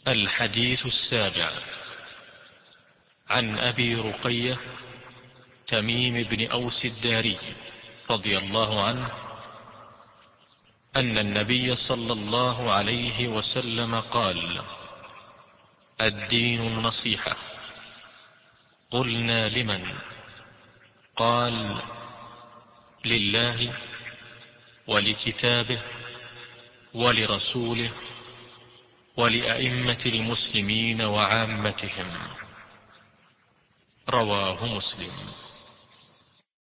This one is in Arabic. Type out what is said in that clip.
الحديث السابع. عن أبي رقية تميم بن أوس الداري رضي الله عنه أن النبي صلى الله عليه وسلم قال: الدين النصيحة. قلنا: لمن؟ قال: لله ولكتابه ولرسوله ولأئمة المسلمين وعامتهم. رواه مسلم.